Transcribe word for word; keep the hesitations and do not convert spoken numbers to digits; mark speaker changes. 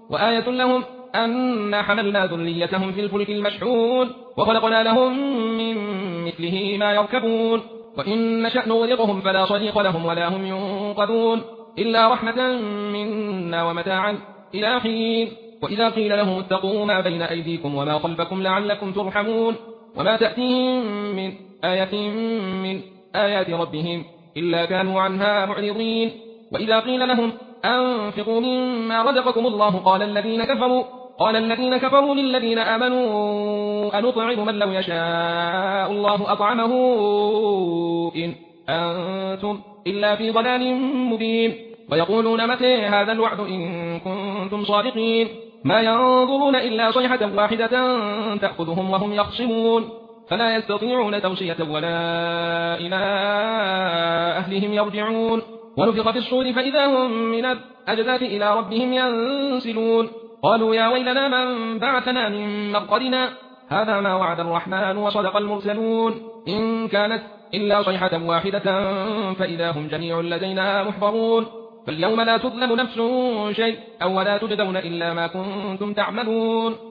Speaker 1: وآية لهم أن حملنا ذريتهم في الفلك المشحون وخلقنا لهم من مثله ما يركبون وإن نشأ نغرقهم فلا صريخ لهم ولا هم ينقذون إلا رحمة منا ومتاعا إلى حين. وإذا قيل لهم اتقوا ما بين أيديكم وما خلفكم لعلكم ترحمون وما تأتيهم من آية من آيات ربهم إلا كانوا عنها معرضين. وإذا قيل لهم أنفقوا مما رزقكم الله قال الذين كفروا قال الذين كفروا للذين آمنوا أنطعم من لو يشاء الله أطعمه إن أنتم إلا في ضلال مبين. ويقولون متى هذا الوعد إن كنتم صادقين ما ينظرون إلا صيحة واحدة تأخذهم وهم يخصمون فلا يستطيعون توصية ولا إلى أهلهم يرجعون. ونفخ في الصور فإذا هم من الأجداث إلى ربهم ينسلون قالوا يا ويلنا من بعثنا من مرقدنا هذا ما وعد الرحمن وصدق المرسلون إن كانت إلا صيحة واحدة فإذا هم جميع لدينا محضرون فاليوم لا تظلم نفس شيء أو ولا تجزون إلا ما كنتم تعملون.